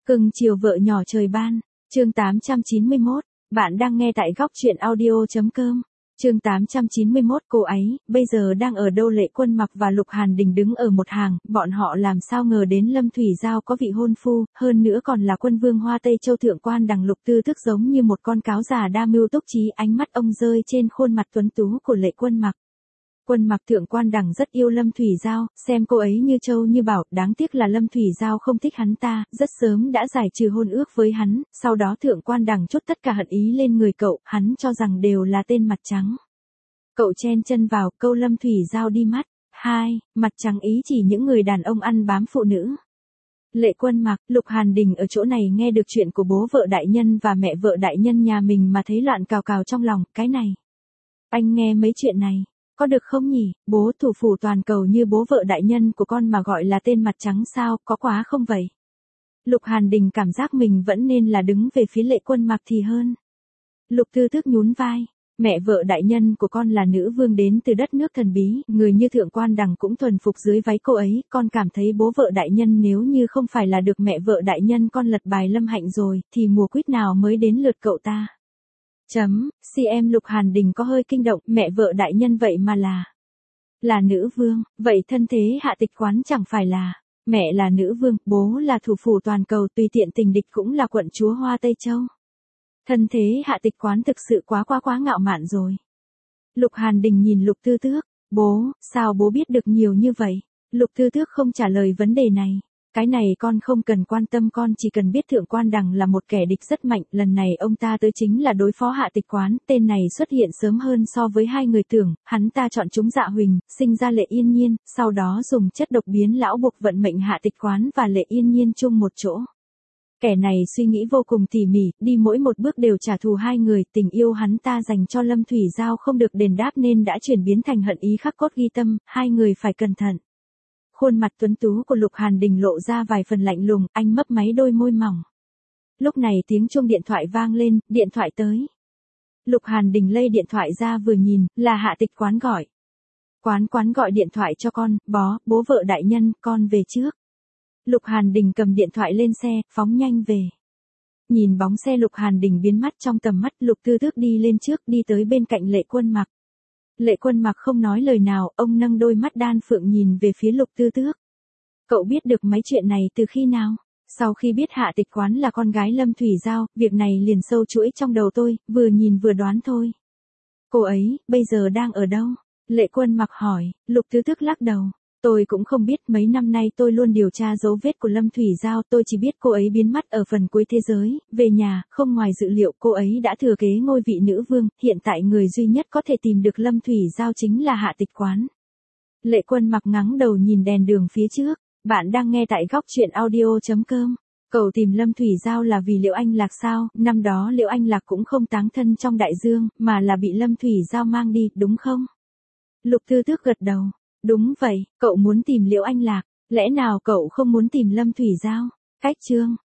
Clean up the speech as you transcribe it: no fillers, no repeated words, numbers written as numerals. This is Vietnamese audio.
Cưng chiều vợ nhỏ trời ban, chương 891, bạn đang nghe tại góc truyện audio.com. Chương 891 cô ấy, bây giờ đang ở đâu? Lệ Quân Mặc và Lục Hàn Đình đứng ở một hàng, bọn họ làm sao ngờ đến Lâm Thủy Giao có vị hôn phu, hơn nữa còn là quân vương Hoa Tây Châu thượng quan Đằng. Lục Tư Thức giống như một con cáo già đa mưu túc trí, ánh mắt ông rơi trên khuôn mặt tuấn tú của Lệ Quân Mặc. Quân Mặc thượng quan Đằng rất yêu Lâm Thủy Giao, xem cô ấy như châu như bảo, đáng tiếc là Lâm Thủy Giao không thích hắn ta, rất sớm đã giải trừ hôn ước với hắn, sau đó thượng quan Đằng trút tất cả hận ý lên người cậu, hắn cho rằng đều là tên mặt trắng. Cậu chen chân vào, câu Lâm Thủy Giao đi mắt. 2. Mặt trắng ý chỉ những người đàn ông ăn bám phụ nữ. Lệ Quân Mặc, Lục Hàn Đình ở chỗ này nghe được chuyện của bố vợ đại nhân và mẹ vợ đại nhân nhà mình mà thấy loạn cào cào trong lòng, cái này. Anh nghe mấy chuyện này, có được không nhỉ? Bố thủ phủ toàn cầu như bố vợ đại nhân của con mà gọi là tên mặt trắng sao, có quá không vậy? Lục Hàn Đình cảm giác mình vẫn nên là đứng về phía Lệ Quân Mặc thì hơn. Lục Tư Thức nhún vai. Mẹ vợ đại nhân của con là nữ vương đến từ đất nước thần bí, người như thượng quan Đằng cũng thuần phục dưới váy cô ấy, con cảm thấy bố vợ đại nhân nếu như không phải là được mẹ vợ đại nhân con lật bài Lâm Hạnh rồi, thì mùa quýt nào mới đến lượt cậu ta. CM Lục Hàn Đình có hơi kinh động, mẹ vợ đại nhân vậy mà là nữ vương, vậy thân thế Hạ Tịch Quán chẳng phải là, mẹ là nữ vương, bố là thủ phủ toàn cầu, tùy tiện tình địch cũng là quận chúa Hoa Tây Châu. Thân thế Hạ Tịch Quán thực sự quá ngạo mạn rồi. Lục Hàn Đình nhìn Lục Tư Tước, bố, sao bố biết được nhiều như vậy? Lục Tư Tước không trả lời vấn đề này. Cái này con không cần quan tâm, con chỉ cần biết thượng quan Đằng là một kẻ địch rất mạnh, lần này ông ta tới chính là đối phó Hạ Tịch Quán, tên này xuất hiện sớm hơn so với hai người tưởng, hắn ta chọn chúng Dạ Huỳnh, sinh ra Lệ Yên Nhiên, sau đó dùng chất độc biến lão buộc vận mệnh Hạ Tịch Quán và Lệ Yên Nhiên chung một chỗ. Kẻ này suy nghĩ vô cùng tỉ mỉ, đi mỗi một bước đều trả thù hai người, tình yêu hắn ta dành cho Lâm Thủy Giao không được đền đáp nên đã chuyển biến thành hận ý khắc cốt ghi tâm, hai người phải cẩn thận. Khuôn mặt tuấn tú của Lục Hàn Đình lộ ra vài phần lạnh lùng, anh mấp máy đôi môi mỏng. Lúc này tiếng chuông điện thoại vang lên, điện thoại tới. Lục Hàn Đình lay điện thoại ra vừa nhìn, là Hạ Tịch Quán gọi. Quán gọi điện thoại cho con, bố vợ đại nhân, con về trước. Lục Hàn Đình cầm điện thoại lên xe, phóng nhanh về. Nhìn bóng xe Lục Hàn Đình biến mất trong tầm mắt, Lục Tư Thức đi lên trước, đi tới bên cạnh Lệ Quân Mặc. Lệ Quân Mặc không nói lời nào, ông nâng đôi mắt đan phượng nhìn về phía Lục Tư Tước. Cậu biết được mấy chuyện này từ khi nào? Sau khi biết Hạ Tịch Quán là con gái Lâm Thủy Giao, việc này liền sâu chuỗi trong đầu tôi, vừa nhìn vừa đoán thôi. Cô ấy, bây giờ đang ở đâu? Lệ Quân Mặc hỏi. Lục Tư Tước lắc đầu. Tôi cũng không biết, mấy năm nay tôi luôn điều tra dấu vết của Lâm Thủy Giao, tôi chỉ biết cô ấy biến mất ở phần cuối thế giới, về nhà, không ngoài dự liệu cô ấy đã thừa kế ngôi vị nữ vương, hiện tại người duy nhất có thể tìm được Lâm Thủy Giao chính là Hạ Tịch Quán. Lệ Quân Mặc ngắng đầu nhìn đèn đường phía trước, bạn đang nghe tại góc truyện audio.com. Cậu tìm Lâm Thủy Giao là vì Liễu Anh Lạc sao? Năm đó Liễu Anh Lạc cũng không táng thân trong đại dương, mà là bị Lâm Thủy Giao mang đi, đúng không? Lục Tư Tước gật đầu. Đúng vậy, cậu muốn tìm Liễu Anh Lạc, lẽ nào cậu không muốn tìm Lâm Thủy Giao? Cách chương